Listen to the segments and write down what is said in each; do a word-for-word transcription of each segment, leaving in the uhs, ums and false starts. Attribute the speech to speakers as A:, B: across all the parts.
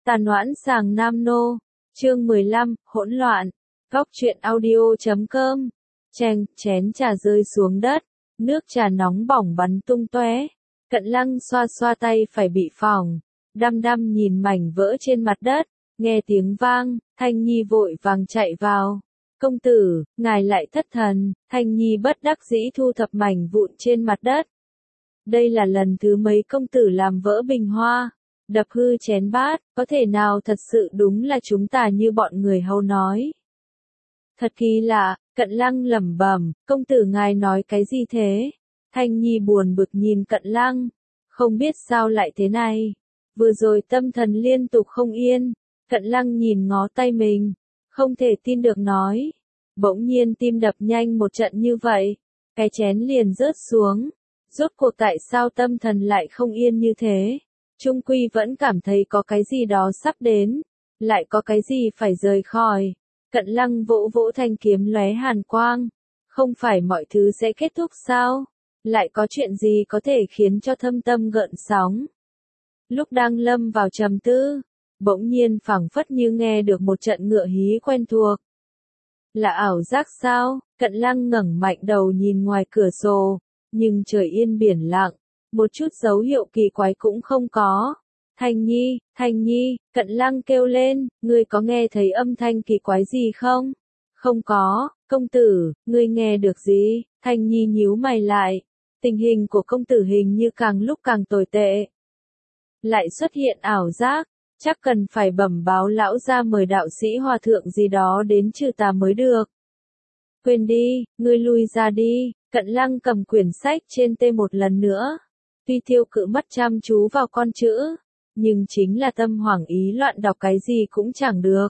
A: Tàn Hoãn Sàng Nam Nô, chương mười lăm, hỗn loạn, góc truyện audio chấm com, cheng, chén trà rơi xuống đất, nước trà nóng bỏng bắn tung tóe. Cận Lăng xoa xoa tay phải bị phỏng, đăm đăm nhìn mảnh vỡ trên mặt đất, nghe tiếng vang, Thanh Nhi vội vàng chạy vào. Công tử, ngài lại thất thần. Thanh Nhi bất đắc dĩ thu thập mảnh vụn trên mặt đất. Đây là lần thứ mấy công tử làm vỡ bình hoa, đập hư chén bát, có thể nào thật sự đúng là chúng ta như bọn người hâu nói. Thật kỳ lạ, Cận Lăng lẩm bẩm, công tử ngài nói cái gì thế? Thanh Nhi buồn bực nhìn Cận Lăng, không biết sao lại thế này. Vừa rồi tâm thần liên tục không yên, Cận Lăng nhìn ngó tay mình, không thể tin được nói. Bỗng nhiên tim đập nhanh một trận như vậy, cái chén liền rớt xuống. Rốt cuộc tại sao tâm thần lại không yên như thế? Trung quy vẫn cảm thấy có cái gì đó sắp đến, lại có cái gì phải rời khỏi. Cận Lăng vỗ vỗ thanh kiếm lóe hàn quang, không phải mọi thứ sẽ kết thúc sao? Lại có chuyện gì có thể khiến cho thâm tâm gợn sóng? Lúc đang lâm vào trầm tư, bỗng nhiên phảng phất như nghe được một trận ngựa hí quen thuộc. Là ảo giác sao? Cận Lăng ngẩng mạnh đầu nhìn ngoài cửa sổ, nhưng trời yên biển lặng, một chút dấu hiệu kỳ quái cũng không có. Thanh Nhi, Thanh Nhi, Cận Lăng kêu lên, ngươi có nghe thấy âm thanh kỳ quái gì không? Không có, công tử, ngươi nghe được gì? Thanh Nhi nhíu mày lại, tình hình của công tử hình như càng lúc càng tồi tệ. Lại xuất hiện ảo giác, chắc cần phải bẩm báo lão gia mời đạo sĩ hòa thượng gì đó đến trừ tà mới được. Quên đi, ngươi lui ra đi. Cận Lăng cầm quyển sách trên tay một lần nữa. Tuy Tiêu Cự mắt chăm chú vào con chữ, nhưng chính là tâm hoảng ý loạn đọc cái gì cũng chẳng được.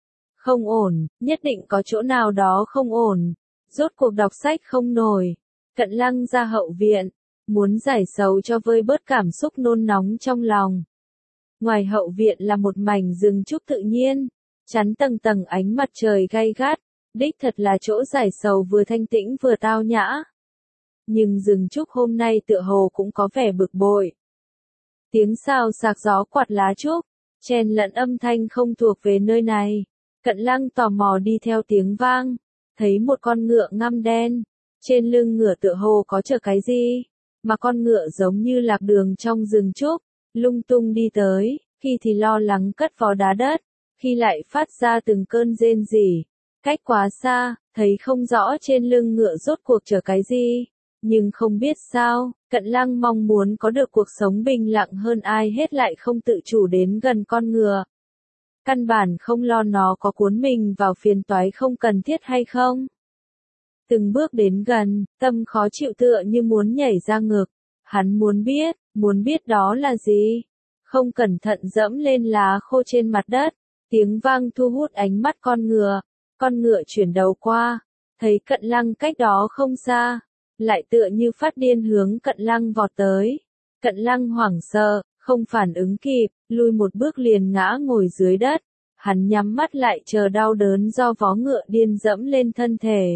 A: Không ổn, nhất định có chỗ nào đó không ổn. Rốt cuộc đọc sách không nổi. Cận Lăng ra hậu viện, muốn giải sầu cho vơi bớt cảm xúc nôn nóng trong lòng. Ngoài hậu viện là một mảnh rừng trúc tự nhiên, chắn tầng tầng ánh mặt trời gay gắt. Đích thật là chỗ giải sầu vừa thanh tĩnh vừa tao nhã. Nhưng rừng trúc hôm nay tựa hồ cũng có vẻ bực bội. Tiếng xào xạc gió quạt lá trúc, chen lẫn âm thanh không thuộc về nơi này. Cận Lăng tò mò đi theo tiếng vang, thấy một con ngựa ngăm đen. Trên lưng ngựa tựa hồ có chở cái gì, mà con ngựa giống như lạc đường trong rừng trúc, lung tung đi tới, khi thì lo lắng cất vó đá đất, khi lại phát ra từng cơn rên rỉ. Cách quá xa, thấy không rõ trên lưng ngựa rốt cuộc chở cái gì, nhưng không biết sao, Cận Lăng mong muốn có được cuộc sống bình lặng hơn ai hết lại không tự chủ đến gần con ngựa. Căn bản không lo nó có cuốn mình vào phiền toái không cần thiết hay không. Từng bước đến gần, tâm khó chịu tựa như muốn nhảy ra ngực, hắn muốn biết, muốn biết đó là gì. Không cẩn thận dẫm lên lá khô trên mặt đất, tiếng vang thu hút ánh mắt con ngựa. Con ngựa chuyển đầu qua, thấy Cận Lăng cách đó không xa, lại tựa như phát điên hướng Cận Lăng vọt tới. Cận Lăng hoảng sợ, không phản ứng kịp, lui một bước liền ngã ngồi dưới đất. Hắn nhắm mắt lại chờ đau đớn do vó ngựa điên dẫm lên thân thể.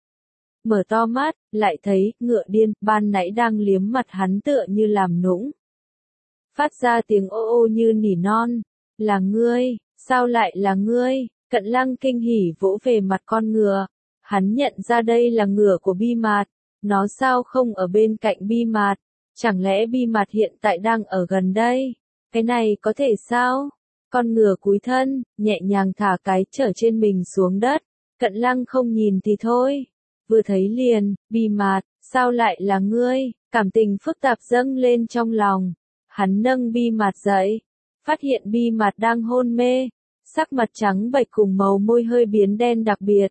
A: Mở to mắt, lại thấy ngựa điên ban nãy đang liếm mặt hắn tựa như làm nũng. Phát ra tiếng ô ô như nỉ non. Là ngươi, sao lại là ngươi? Cận Lăng kinh hỉ vỗ về mặt con ngựa, hắn nhận ra đây là ngựa của Bi Mạt, nó sao không ở bên cạnh Bi Mạt, chẳng lẽ Bi Mạt hiện tại đang ở gần đây, cái này có thể sao? Con ngựa cúi thân, nhẹ nhàng thả cái chở trên mình xuống đất, Cận Lăng không nhìn thì thôi, vừa thấy liền, Bi Mạt, sao lại là ngươi? Cảm tình phức tạp dâng lên trong lòng, hắn nâng Bi Mạt dậy, phát hiện Bi Mạt đang hôn mê. Sắc mặt trắng bệch cùng màu môi hơi biến đen đặc biệt.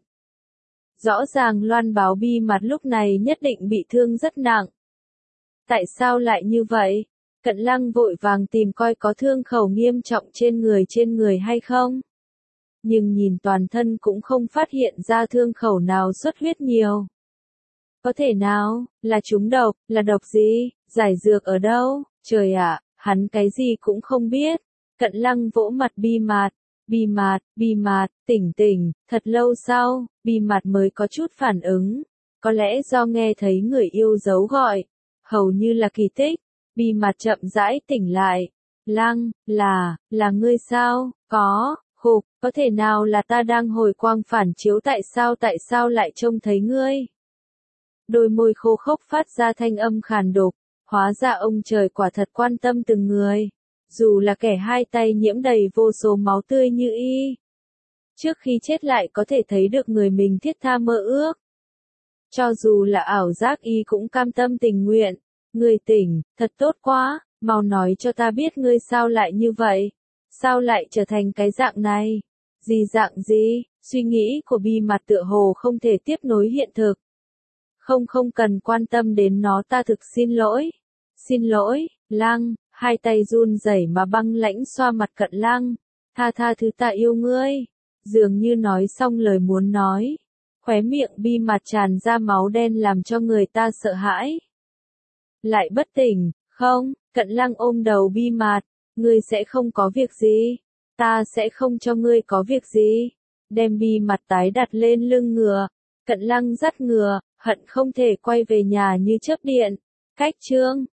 A: Rõ ràng loan báo Bi Mạt lúc này nhất định bị thương rất nặng. Tại sao lại như vậy? Cận Lăng vội vàng tìm coi có thương khẩu nghiêm trọng trên người trên người hay không. Nhưng nhìn toàn thân cũng không phát hiện ra thương khẩu nào xuất huyết nhiều. Có thể nào, là trúng độc, là độc gì, giải dược ở đâu? Trời ạ, hắn cái gì cũng không biết. Cận Lăng vỗ mặt Bi Mạt. Bi Mạt, Bi Mạt, tỉnh tỉnh, thật lâu sau, Bi Mạt mới có chút phản ứng, có lẽ do nghe thấy người yêu dấu gọi, hầu như là kỳ tích, Bi Mạt chậm rãi tỉnh lại, Lăng, là, là ngươi sao? Có, hục, có thể nào là ta đang hồi quang phản chiếu tại sao tại sao lại trông thấy ngươi? Đôi môi khô khốc phát ra thanh âm khàn đục, hóa ra ông trời quả thật quan tâm từng người. Dù là kẻ hai tay nhiễm đầy vô số máu tươi như y. Trước khi chết lại có thể thấy được người mình thiết tha mơ ước. Cho dù là ảo giác y cũng cam tâm tình nguyện. Ngươi tỉnh, thật tốt quá, mau nói cho ta biết ngươi sao lại như vậy. Sao lại trở thành cái dạng này? Gì dạng gì? Suy nghĩ của Bi Mặt tựa hồ không thể tiếp nối hiện thực. Không không cần quan tâm đến nó, ta thực xin lỗi. Xin lỗi, Lăng, hai tay run rẩy mà băng lãnh xoa mặt Cận Lăng. Tha tha thứ, ta yêu ngươi. Dường như nói xong lời muốn nói. Khóe miệng Bi Mặt tràn ra máu đen làm cho người ta sợ hãi. Lại bất tỉnh, không? Cận Lăng ôm đầu Bi Mặt. Ngươi sẽ không có việc gì. Ta sẽ không cho ngươi có việc gì. Đem Bi Mặt tái đặt lên lưng ngựa. Cận Lăng dắt ngựa, hận không thể quay về nhà như chớp điện. Cách chương